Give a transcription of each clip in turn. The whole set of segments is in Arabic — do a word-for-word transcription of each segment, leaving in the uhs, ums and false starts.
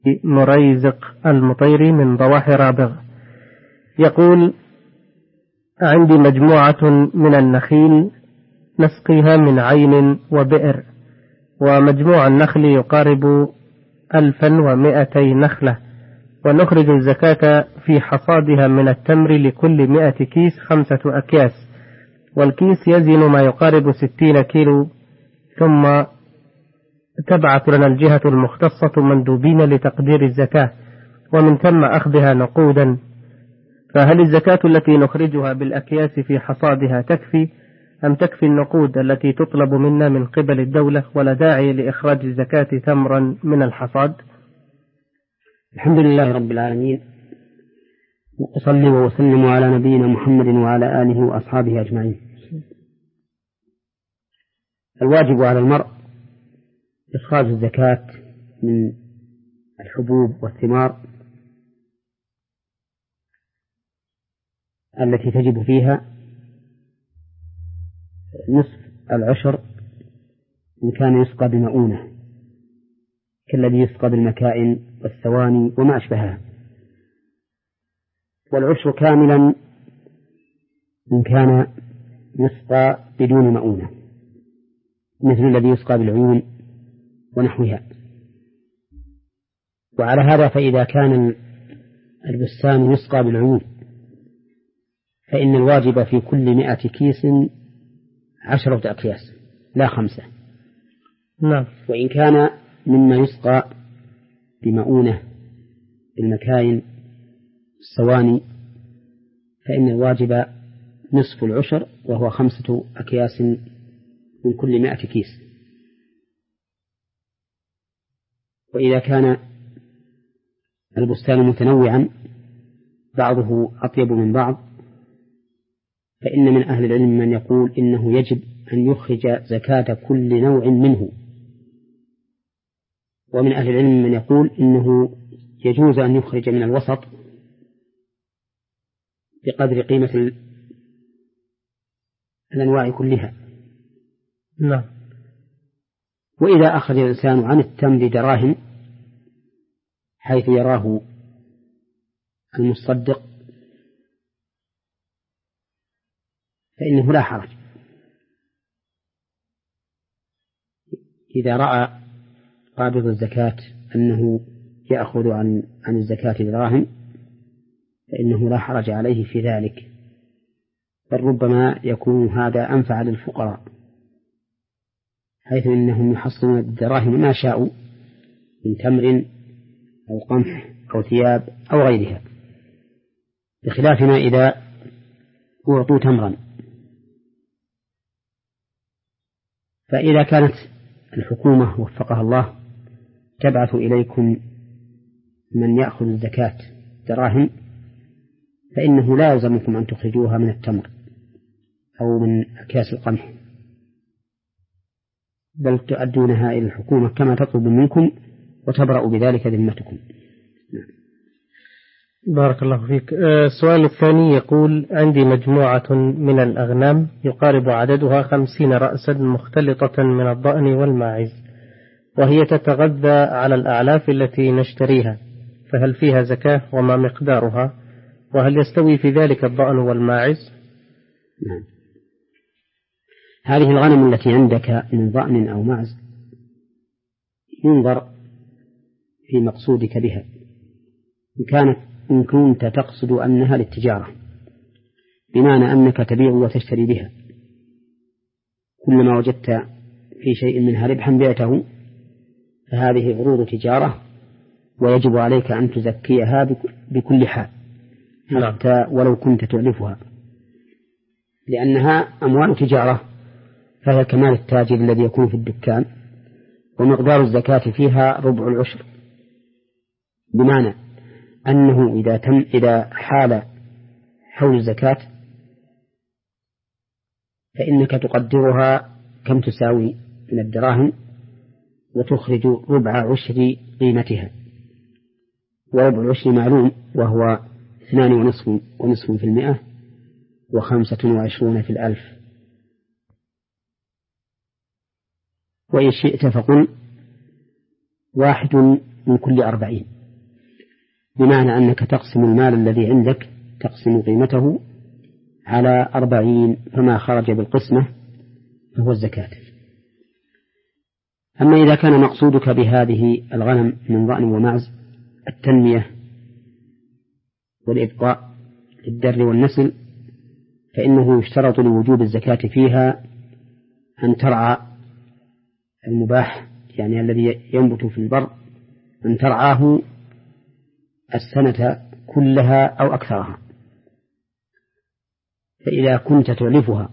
مريزق المطيري من ضواحي رابغ يقول: عندي مجموعة من النخيل نسقيها من عين وبئر، ومجموع النخل يقارب ألفا ومائتي نخلة، ونخرج الزكاة في حصادها من التمر لكل مائة كيس خمسة أكياس، والكيس يزن ما يقارب ستين كيلو، ثم تبعث لنا الجهة المختصة مندوبين لتقدير الزكاة، ومن ثم أخذها نقودا. فهل الزكاة التي نخرجها بالأكياس في حصادها تكفي، أم تكفي النقود التي تطلب منا من قبل الدولة، ولا داعي لإخراج الزكاة تمرا من الحصاد؟ الحمد لله رب العالمين، وأصلي وأسلم على نبينا محمد وعلى آله وأصحابه أجمعين. الواجب على المرء إخراج الزكاة من الحبوب والثمار التي تجب فيها نصف العشر إن كان يسقى بمؤونة، كالذي يسقى بالمكائن والثواني وما أشبهها، والعشر كاملا إن كان يسقى بدون مؤونة، مثل الذي يسقى بالعيون ونحوها. وعلى هذا فإذا كان البستان يسقى بالعيون فإن الواجب في كل مائة كيس عشرة أكياس لا خمسة. نعم. وإن كان مما يسقى بمؤونة بالمكاين الصواني فإن الواجب نصف العشر وهو خمسة أكياس من كل مائة كيس. وإذا كان البستان متنوعا بعضه أطيب من بعض فإن من أهل العلم من يقول إنه يجب أن يخرج زكاة كل نوع منه، ومن أهل العلم من يقول إنه يجوز أن يخرج من الوسط بقدر قيمة الأنواع كلها. نعم. وإذا أخرج الإنسان عن التمر دراهم حيث يراه المصدق فإنه لا حرج. إذا رأى قابض الزكاة أنه يأخذ عن عن الزكاة دراهم فإنه لا حرج عليه في ذلك، بل ربما يكون هذا أنفع للفقراء، حيث إنهم يحصلون الدراهم ما شاءوا من تمر أو قمح أو ثياب أو غيرها، بخلاف ما إذا أعطوا تمرا. فإذا كانت الحكومة وفقها الله تبعث إليكم من يأخذ الزكاة دراهم فإنه لا يلزمكم أن تخرجوها من التمر أو من أكياس القمح، بل تؤدونها إلى الحكومة كما تطلب منكم وتبرأ بذلك ذمتكم. بارك الله فيك. السؤال الثاني يقول: عندي مجموعة من الأغنام يقارب عددها خمسين رأسا مختلطة من الضأن والماعز، وهي تتغذى على الأعلاف التي نشتريها، فهل فيها زكاة وما مقدارها، وهل يستوي في ذلك الضأن والماعز؟ نعم. هذه الغنم التي عندك من ضأن أو معز ينظر في مقصودك بها، إن كانت إن كنت تقصد أنها للتجارة بمعنى أنك تبيع وتشتري بها، كلما وجدت في شيء منها ربحا بعته فهذه عروض تجارة ويجب عليك أن تزكيها بكل حال حتى ولو كنت تؤلفها، لأنها أموال تجارة فهي كمال التاجر الذي يكون في الدكان، ومقدار الزكاة فيها ربع العشر، بمعنى أنه إذا تم إذا حال حول الزكاة فإنك تقدرها كم تساوي من الدراهم وتخرج ربع عشر قيمتها، وربع العشر معلوم وهو اثنان ونصف ونصف في المئة وخمسة وعشرون في الألف. وإن شئت فقل واحد من كل أربعين، بمعنى أنك تقسم المال الذي عندك تقسم قيمته على أربعين، فما خرج بالقسمة فهو الزكاة. أما إذا كان مقصودك بهذه الغنم من ضأن ومعز التنمية والإبقاء للدر والنسل، فإنه يشترط لوجوب الزكاة فيها أن ترعى المباح، يعني الذي ينبت في البر، أن ترعاه السنة كلها أو أكثرها. فإذا كنت تعلفها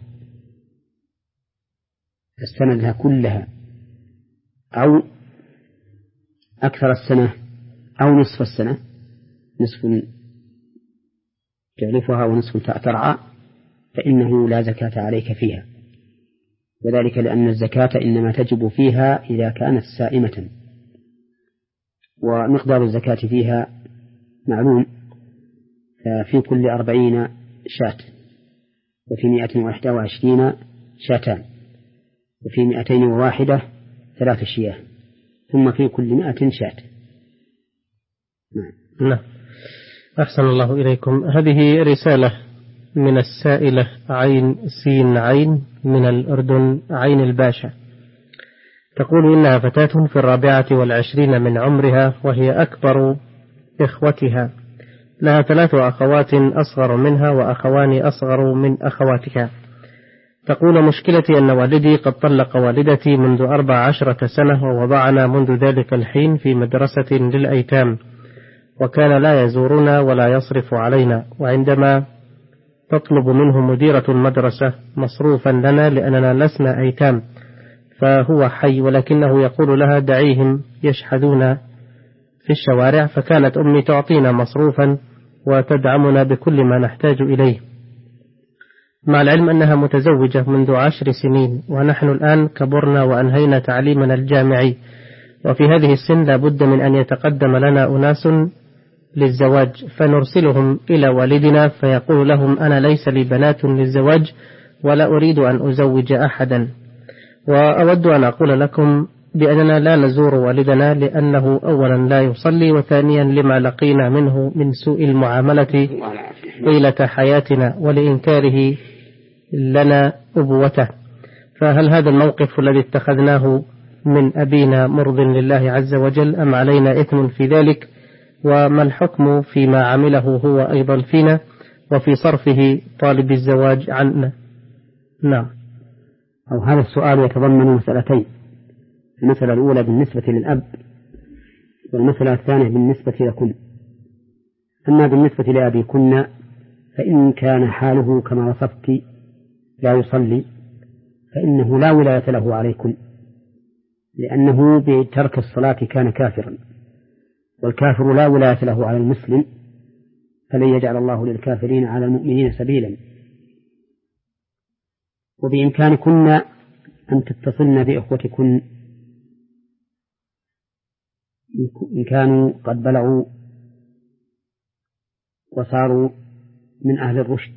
السنة كلها أو أكثر السنة أو نصف السنة، نصف تعلفها ونصف ترعى، فإنه لا زكاة عليك فيها، وذلك لأن الزكاة إنما تجب فيها إذا كانت سائمة، ومقدار الزكاة فيها معلوم، في كل أربعين شاة، وفي مائة وإحدى وعشرين شاتان، وفي مائتين وواحدة ثلاث شياه، ثم في كل مائة شاة. نعم. نعم. أحسن الله إليكم. هذه رسالة من السائلة عين سين عين من الأردن عين الباشا، تقول إنها فتاة في الرابعة والعشرين من عمرها، وهي أكبر إخوتها، لها ثلاث أخوات أصغر منها وأخوان أصغر من أخواتها. تقول مشكلتي أن والدي قد طلق والدتي منذ أربع عشرة سنة، ووضعنا منذ ذلك الحين في مدرسة للأيتام، وكان لا يزورنا ولا يصرف علينا، وعندما تطلب منه مديرة المدرسة مصروفا لنا لأننا لسنا أيتام فهو حي، ولكنه يقول لها دعيهم يشحذون في الشوارع، فكانت أمي تعطينا مصروفا وتدعمنا بكل ما نحتاج إليه، مع العلم أنها متزوجة منذ عشر سنين، ونحن الآن كبرنا وأنهينا تعليمنا الجامعي، وفي هذه السن لا بد من أن يتقدم لنا أناس للزواج، فنرسلهم إلى والدنا فيقول لهم أنا ليس لي بنات للزواج ولا أريد أن أزوج أحدا، وأود أن أقول لكم بأننا لا نزور والدنا لأنه أولا لا يصلي، وثانيا لما لقينا منه من سوء المعاملة طيلة حياتنا ولإنكاره لنا أبوته. فهل هذا الموقف الذي اتخذناه من أبينا مرض لله عز وجل أم علينا إثم في ذلك؟ وما الحكم فيما عمله هو أيضا فينا وفي صرفه طالب الزواج عنا؟ نعم. أو هذا السؤال يتضمن مسألتين، المسألة الأولى بالنسبة للأب، والمسألة الثانية بالنسبة لكم. أما بالنسبة لأبيكن فإن كان حاله كما وصفت لا يصلي فإنه لا ولاية له عليكم، لأنه بترك الصلاة كان كافرا، والكافر لا ولاية له على المسلم، فلن يجعل الله للكافرين على المؤمنين سبيلا. وبإمكانكن أن تتصلن بإخوتكن إن كانوا قد بلغوا وصاروا من أهل الرشد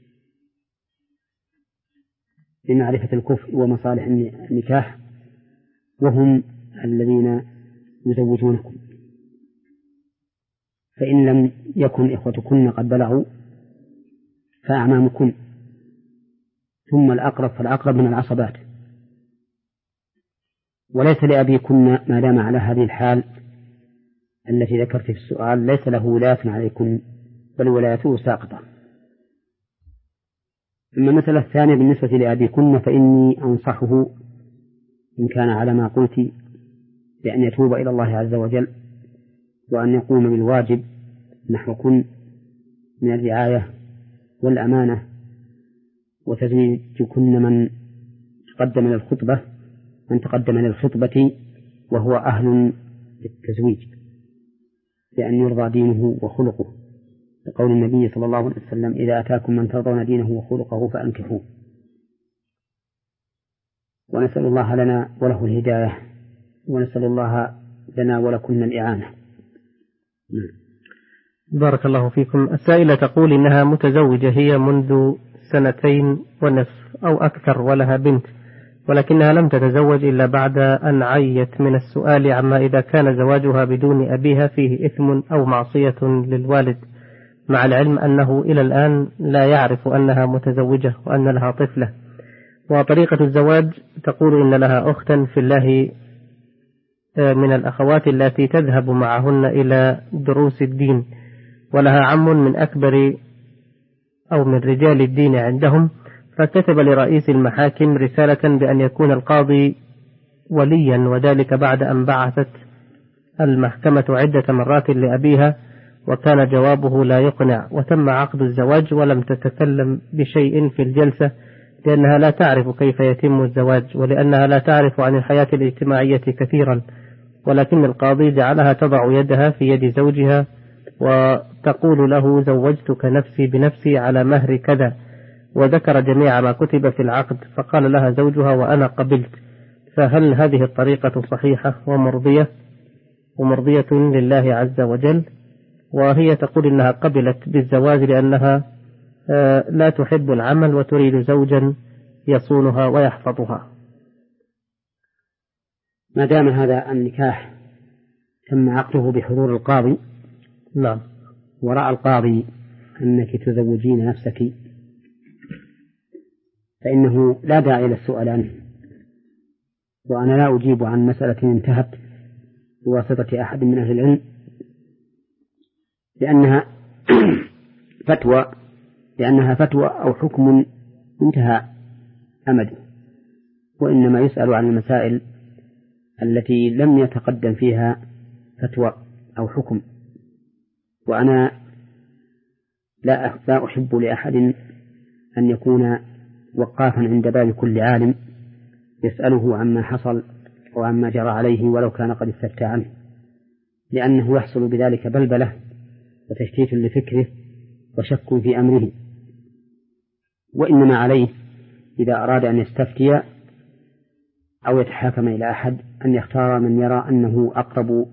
لمعرفة الكفء ومصالح النكاح، وهم الذين يزوجونكم. فإن لم يكن إخوتكن قد بلغوا فأعمامكن، ثم الأقرب فالأقرب من العصبات. وليس لأبيكن ما دام على هذه الحال التي ذكرت في السؤال ليس له ولاية عليكم، بل ولايته ساقطة. أما المسألة الثانية بالنسبة لأبيكن فإني أنصحه إن كان على ما قلت بأن يتوب إلى الله عز وجل، وأن يقوم بالواجب نحوكن من الرعاية والأمانة، وتزويجكن من تقدم للخطبة من تقدم للخطبة وهو أهل للتزويج، لأن يرضى دينه وخلقه، لقول النبي صلى الله عليه وسلم إذا أتاكم من ترضون دينه وخلقه فأنكحوه. ونسأل الله لنا وله الهداية، ونسأل الله لنا ولكن الإعانة. بارك الله فيكم. السائلة تقول إنها متزوجة هي منذ سنتين ونصف أو أكثر، ولها بنت، ولكنها لم تتزوج إلا بعد أن عيت من السؤال عما إذا كان زواجها بدون أبيها فيه إثم أو معصية للوالد، مع العلم أنه إلى الآن لا يعرف أنها متزوجة وأن لها طفلة. وطريقة الزواج تقول إن لها أختا في الله من الأخوات التي تذهب معهن إلى دروس الدين، ولها عم من أكبر أو من رجال الدين عندهم، فكتب لرئيس المحاكم رسالة بأن يكون القاضي وليا، وذلك بعد أن بعثت المحكمة عدة مرات لأبيها وكان جوابه لا يقنع، وتم عقد الزواج ولم تتكلم بشيء في الجلسة لأنها لا تعرف كيف يتم الزواج، ولأنها لا تعرف عن الحياة الاجتماعية كثيرا، ولكن القاضي جعلها تضع يدها في يد زوجها وتقول له زوجتك نفسي بنفسي على مهر كذا، وذكر جميع ما كتب في العقد، فقال لها زوجها وأنا قبلت. فهل هذه الطريقة صحيحة ومرضية ومرضية لله عز وجل؟ وهي تقول إنها قبلت بالزواج لأنها لا تحب العمل وتريد زوجا يصونها ويحفظها. ما دام هذا النكاح تم عقده بحضور القاضي، نعم، ورأى القاضي أنك تزوجين نفسك، فإنه لا داعي للسؤال عنه. وأنا لا أجيب عن مسألة انتهت بواسطة أحد من أهل العلم لأنها فتوى لأنها فتوى أو حكم انتهى أمده، وإنما يسأل عن المسائل التي لم يتقدم فيها فتوى أو حكم. وأنا لا لا أحب لأحد أن يكون وقافا عند باب كل عالم يسأله عما حصل وعما جرى عليه ولو كان قد استفتى عنه، لأنه يحصل بذلك بلبلة وتشتيت لفكره وشك في أمره. وإنما عليه إذا أراد أن يستفتي أو يتحاكم إلى أحد أن يختار من يرى أنه أقرب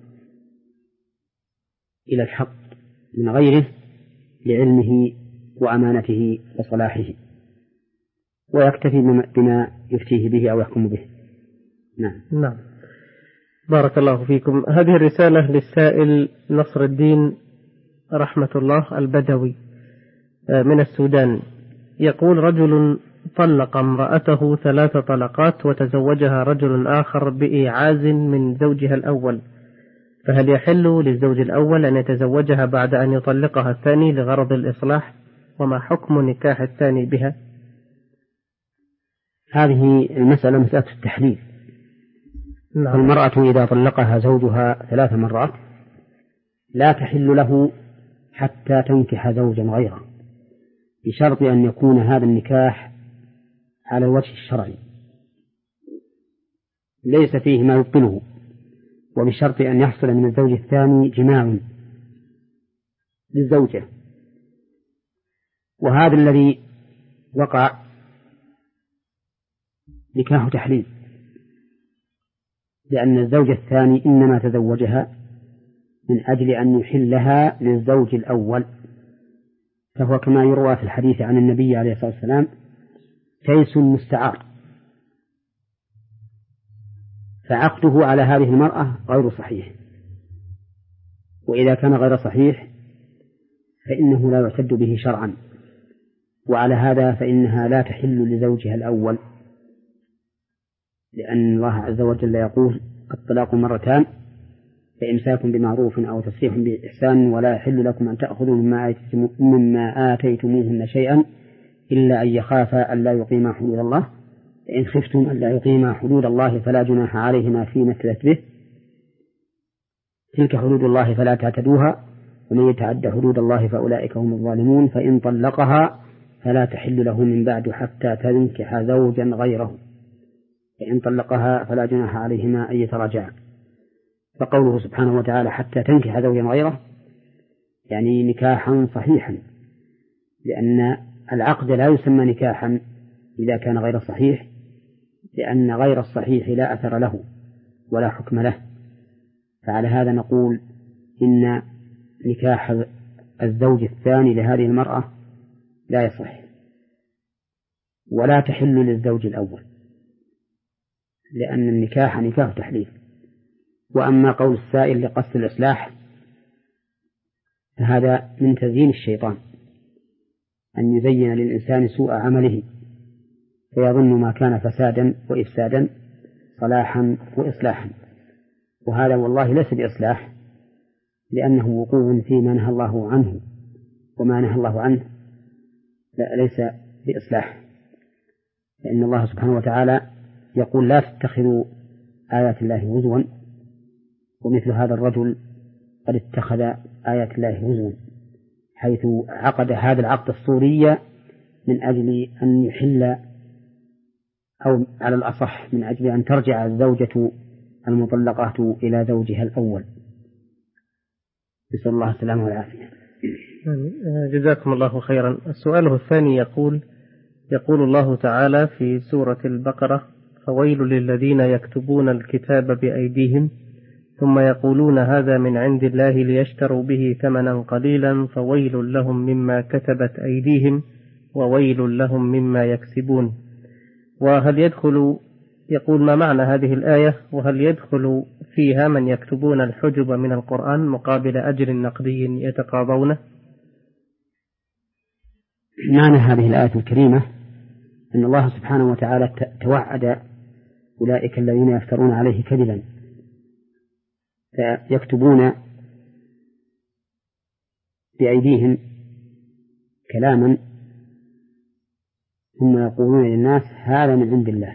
إلى الحق من غيره لعلمه وأمانته وصلاحه، ويكتفي بما يفتيه به أو يحكم به. نعم. نعم، بارك الله فيكم. هذه الرسالة للسائل نصر الدين رحمة الله البدوي من السودان، يقول: رجل طلق امرأته ثلاث طلقات وتزوجها رجل آخر بإيعاز من زوجها الأول، فهل يحل للزوج الأول أن يتزوجها بعد أن يطلقها الثاني لغرض الإصلاح؟ وما حكم نكاح الثاني بها؟ هذه المسألة مسألة التحليل. نعم. المرأة إذا طلقها زوجها ثلاث مرات لا تحل له حتى تنكح زوجا غيره، بشرط أن يكون هذا النكاح على الوجه الشرعي ليس فيه ما يبطله، وبشرط أن يحصل من الزوج الثاني جماع للزوجة. وهذا الذي وقع نكاح تحليل، لأن الزوج الثاني إنما تزوجها من أجل أن يحلها للزوج الأول، فهو كما يروى في الحديث عن النبي عليه الصلاة والسلام كيس مستعار، فعقده على هذه المرأة غير صحيح. وإذا كان غير صحيح فإنه لا يعتد به شرعا، وعلى هذا فإنها لا تحل لزوجها الأول، لأن الله عز وجل يقول: الطلاق مرتان فإمساك بمعروف أو تسريح بإحسان ولا يحل لكم أن تأخذوا مما آتيتموهن شيئا إلا أن يخافا ألا يقيما حدود الله، فإن خفتم ألا يقيما حدود الله فلا جناح عليهما فيما افتدت به، تلك حدود الله فلا تعتدوها ومن يتعد حدود الله فأولئك هم الظالمون. فإن طلقها فلا تحل له من بعد حتى تنكح زوجا غيره، فإن طلقها فلا جناح عليهما أن يتراجعا. فقوله سبحانه وتعالى حتى تنكح زوجا غيره يعني نكاحا صحيحا، لأن العقد لا يسمى نكاحا إذا كان غير صحيح، لأن غير الصحيح لا أثر له ولا حكم له. فعلى هذا نقول إن نكاح الزوج الثاني لهذه المرأة لا يصح ولا تحل للزوج الأول، لأن النكاح نكاح تحليل. وأما قول السائل لقصد الإصلاح فهذا من تزيين الشيطان، أن يزين للإنسان سوء عمله فيظن ما كان فسادا وإفسادا صلاحا وإصلاحا، وهذا والله ليس بإصلاح، لأنه وقوع فيما نهى الله عنه، وما نهى الله عنه لا ليس بإصلاح، لأن الله سبحانه وتعالى يقول لا تتخذوا آيات الله هزوا، ومثل هذا الرجل قد اتخذ آيات الله هزوا، حيث عقد هذا العقد الصوري من أجل أن يحل، أو على الأصح من أجل أن ترجع الزوجة المطلقة إلى زوجها الأول. نسأل الله السلامة والعافية. جزاكم الله خيرا. السؤال الثاني يقول يقول الله تعالى في سورة البقرة: فويل للذين يكتبون الكتاب بأيديهم ثم يقولون هذا من عند الله ليشتروا به ثمنا قليلا فويل لهم مما كتبت أيديهم وويل لهم مما يكسبون. وهل يدخل يقول ما معنى هذه الآية، وهل يدخل فيها من يكتبون الحجب من القرآن مقابل أجر نقدي يتقاضونه؟ معنى هذه الآية الكريمة أن الله سبحانه وتعالى توعد أولئك الذين يفترون عليه كذبا فيكتبون بأيديهم كلاما ثم يقولون للناس هذا من عند الله،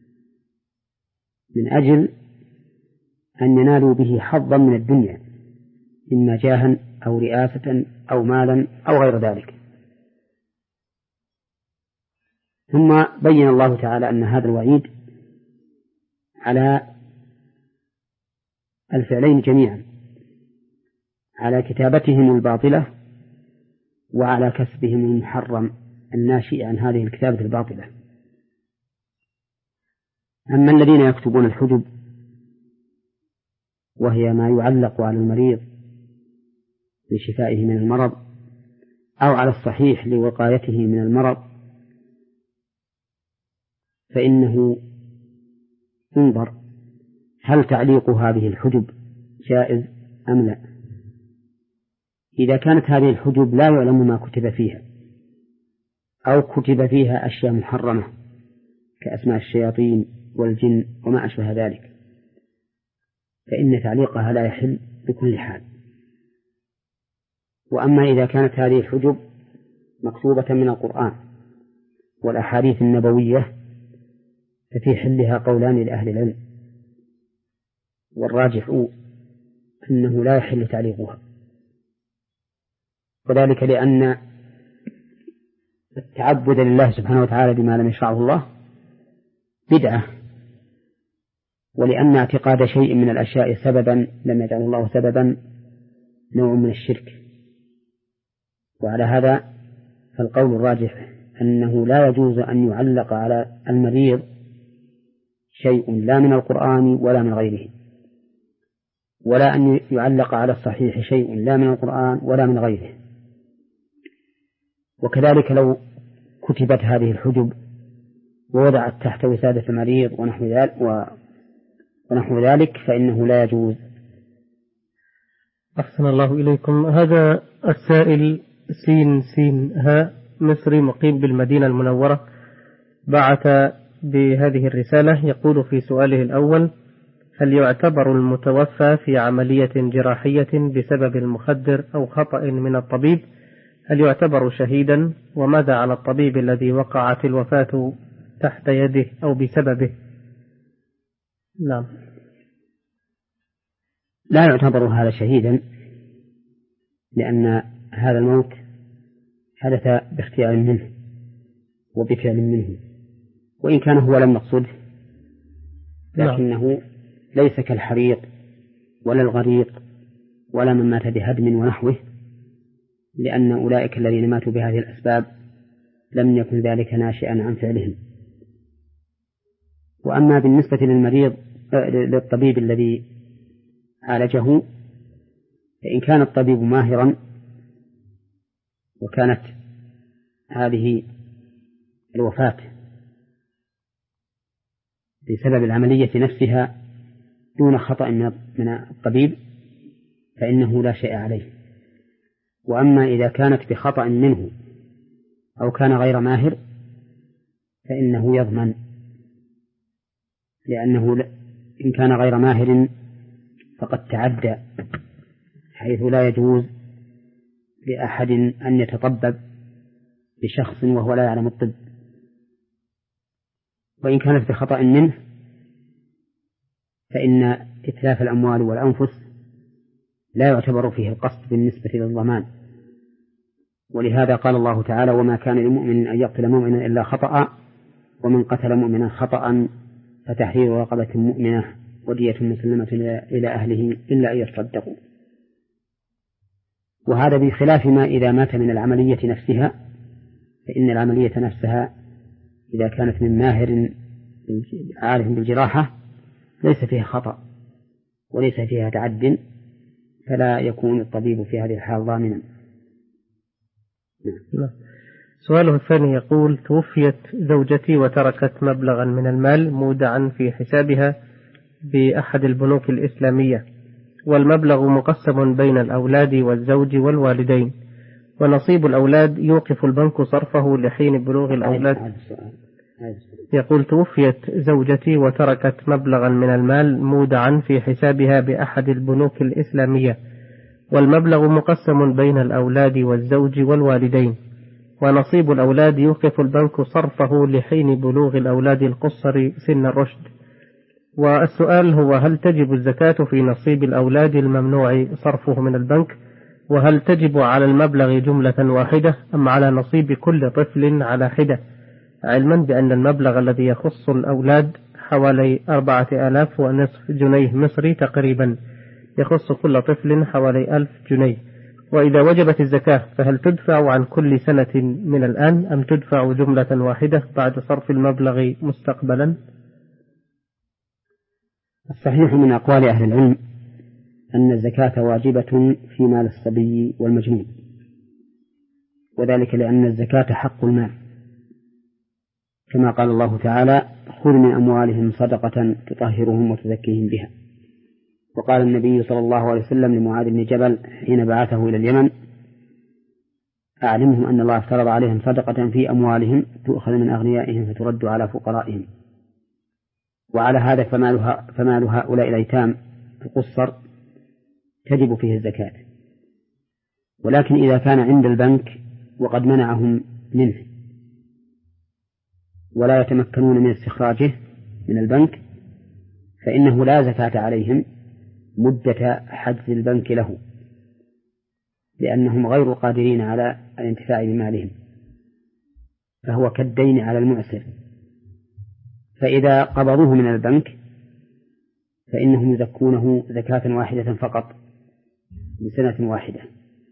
من أجل أن ينالوا به حظا من الدنيا، إما جاها أو رئاسة أو مالا أو غير ذلك. ثم بين الله تعالى أن هذا الوعيد على الفعلين جميعا، على كتابتهم الباطلة وعلى كسبهم المحرم الناشئ عن هذه الكتابة الباطلة. أما الذين يكتبون الحجب وهي ما يعلق على المريض لشفائه من المرض أو على الصحيح لوقايته من المرض، فإنه ينظر هل تعليق هذه الحجب جائز أم لا. إذا كانت هذه الحجب لا يعلم ما كتب فيها أو كتب فيها أشياء محرمة كأسماء الشياطين والجن وما أشبه ذلك، فإن تعليقها لا يحل بكل حال. وأما إذا كانت هذه الحجب مكتوبة من القرآن والأحاديث النبوية ففي حلها قولان لأهل العلم، والراجح أنه لا يحل تعليقها، وذلك لأن التعبد لله سبحانه وتعالى بما لم يشرعه الله بدعة، ولأن اعتقاد شيء من الأشياء سببا لم يجعل الله سببا نوع من الشرك. وعلى هذا فالقول الراجح أنه لا يجوز أن يعلق على المريض شيء لا من القرآن ولا من غيره، ولا أن يعلق على الصحيح شيء لا من القرآن ولا من غيره. وكذلك لو كتبت هذه الحجب ووضعت تحت وسادة المريض ونحو ذلك, ونحو ذلك فإنه لا يجوز. أحسن الله إليكم. هذا السائل سين سين ها مصري مقيم بالمدينة المنورة بعث بهذه الرسالة، يقول في سؤاله الأول: هل يعتبر المتوفى في عملية جراحية بسبب المخدر أو خطأ من الطبيب هل يعتبر شهيدا؟ وماذا على الطبيب الذي وقعت الوفاة تحت يده أو بسببه؟ نعم. لا يعتبر هذا شهيدا، لأن هذا الموت حدث باختيار منه وبفعل منه، وإن كان هو لم يقصده، لكنه ليس كالحريق ولا الغريق ولا من مات بهدم ونحوه، لأن أولئك الذين ماتوا بهذه الأسباب لم يكن ذلك ناشئا عن فعلهم. وأما بالنسبة للمريض للطبيب الذي عالجه، فإن كان الطبيب ماهرا وكانت هذه الوفاة بسبب العملية نفسها دون خطأ من الطبيب فإنه لا شيء عليه. وأما إذا كانت بخطأ منه أو كان غير ماهر فإنه يضمن، لأنه إن كان غير ماهر فقد تعدى، حيث لا يجوز لأحد أن يتطبب بشخص وهو لا يعلم الطب. وإن كانت بخطأ منه فإن إتلاف الأموال والأنفس لا يعتبر فيه القصد بالنسبة للضمان. ولهذا قال الله تعالى: وما كان لمؤمن أن يقتل مؤمنا إلا خطأ ومن قتل مؤمنا خطأ فتحرير رقبة مؤمنة ودية مسلمة إلى أهله إلا أن يصدقوا. وهذا بخلاف ما إذا مات من العملية نفسها، فإن العملية نفسها إذا كانت من ماهر عارف بالجراحة ليس فيها خطأ وليس فيها تعد، فلا يكون الطبيب في هذه الحال ضامنا. سؤاله الثاني يقول: توفيت زوجتي وتركت مبلغا من المال مودعا في حسابها بأحد البنوك الإسلامية، والمبلغ مقسم بين الأولاد والزوج والوالدين، ونصيب الأولاد يوقف البنك صرفه لحين بلوغ الأولاد. يقول: توفيت زوجتي وتركت مبلغا من المال مودعا في حسابها بأحد البنوك الإسلامية، والمبلغ مقسم بين الأولاد والزوج والوالدين، ونصيب الأولاد يوقف البنك صرفه لحين بلوغ الأولاد القصر سن الرشد. والسؤال هو: هل تجب الزكاة في نصيب الأولاد الممنوع صرفه من البنك؟ وهل تجب على المبلغ جملة واحدة أم على نصيب كل طفل على حدة، علما بأن المبلغ الذي يخص الأولاد حوالي أربعة آلاف ونصف جنيه مصري تقريبا، يخص كل طفل حوالي ألف جنيه. وإذا وجبت الزكاة فهل تدفع عن كل سنة من الآن أم تدفع جملة واحدة بعد صرف المبلغ مستقبلا؟ الصحيح من أقوال أهل العلم أن الزكاة واجبة في مال الصبي والمجنون، وذلك لأن الزكاة حق المال، كما قال الله تعالى: خذ من أموالهم صدقة تطهرهم وتزكيهم بها. وقال النبي صلى الله عليه وسلم لمعاذ بن جبل حين بعثه إلى اليمن: أعلمهم أن الله افترض عليهم صدقة في أموالهم تؤخذ من أغنيائهم فترد على فقرائهم. وعلى هذا فمال, فمال هؤلاء الأيتام القصر تجب فيه الزكاة، ولكن إذا كان عند البنك وقد منعهم منه ولا يتمكنون من استخراجه من البنك فإنه لا زكاة عليهم مدة حجز البنك له، لأنهم غير قادرين على الانتفاع بمالهم، فهو كالدين على المعسر. فإذا قبضوه من البنك فإنهم يزكونه زكاة واحدة فقط لسنة واحدة.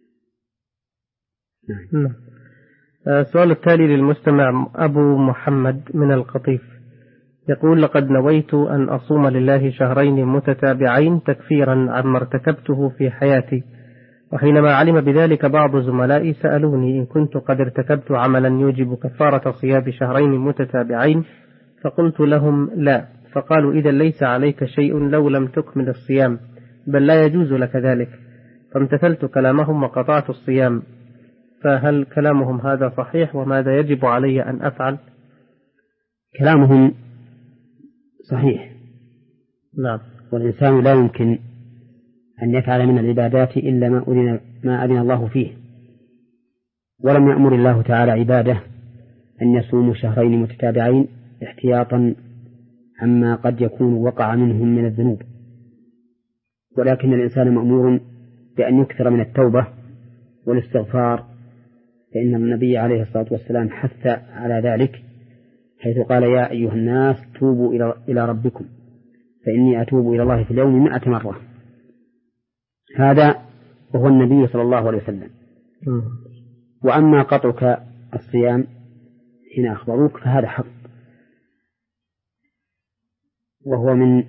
نعم. السؤال التالي للمستمع أبو محمد من القطيف يقول: لقد نويت أن أصوم لله شهرين متتابعين تكفيرا عما ارتكبته في حياتي، وحينما علم بذلك بعض زملائي سألوني إن كنت قد ارتكبت عملا يوجب كفارة صيام شهرين متتابعين، فقلت لهم لا، فقالوا: إذا ليس عليك شيء لو لم تكمل الصيام، بل لا يجوز لك ذلك. فامتثلت كلامهم وقطعت الصيام، فهل كلامهم هذا صحيح؟ وماذا يجب علي أن أفعل؟ كلامهم صحيح. نعم. والإنسان لا يمكن أن يفعل من العبادات إلا ما أذن, ما أذن الله فيه، ولم يأمر الله تعالى عباده أن يصوموا شهرين متتابعين احتياطا عما قد يكون وقع منهم من الذنوب، ولكن الإنسان مأمور بأن يكثر من التوبة والاستغفار، فإن النبي عليه الصلاة والسلام حث على ذلك حيث قال: يا أيها الناس توبوا إلى ربكم فإني أتوب إلى الله في اليوم مئة مرة. هذا وهو النبي صلى الله عليه وسلم. وأما قطعك الصيام حين أخبروك فهذا حق، وهو من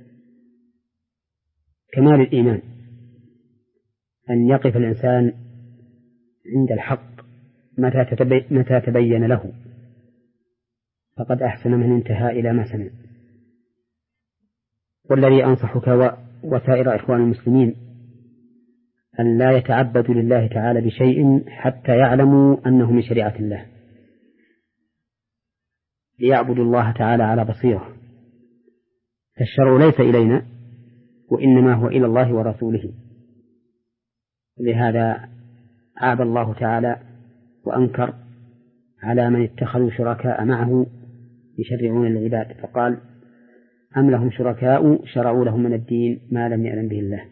كمال الإيمان أن يقف الإنسان عند الحق متى تبين له، فقد أحسن من انتهى إلى ما سمع. والذي أنصحك وسائر إخوان المسلمين أن لا يتعبدوا لله تعالى بشيء حتى يعلموا أنه من شريعة الله، ليعبدوا الله تعالى على بصيرة، فالشرع ليس إلينا وإنما هو إلى الله ورسوله. لهذا عاب الله تعالى وأنكر على من اتخذوا شركاء معه يشرعون للعباد، فقال أم لهم شركاء شرعوا لهم من الدين ما لم يأذن به الله.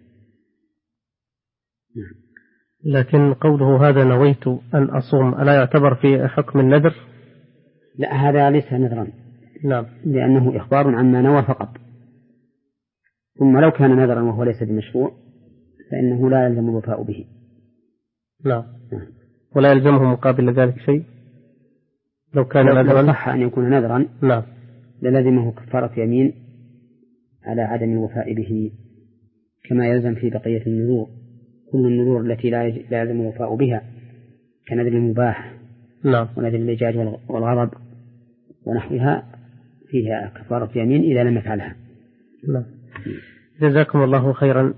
لكن قوله هذا نويت أن أصوم ألا يعتبر في حكم النذر؟ لا، هذا ليس نذرا. نعم. لأنه إخبار عما نوى فقط. ثم لو كان نذرا وهو ليس بمشروع فإنه لا يلزم الوفاء به. نعم. ولا يلزمه مقابل ذلك شيء لو كان نذرا. صح أن يكون نذرا. نعم. للزمه كفارة يمين على عدم الوفاء به، كما يلزم في بقية النذور. كل النذور التي لا يلزم الوفاء بها كنذر المباح نعم ونذر اللجاج والغضب ونحوها فيها كفارة يمين إذا لم يفعلها. نعم. جزاكم الله خيرا.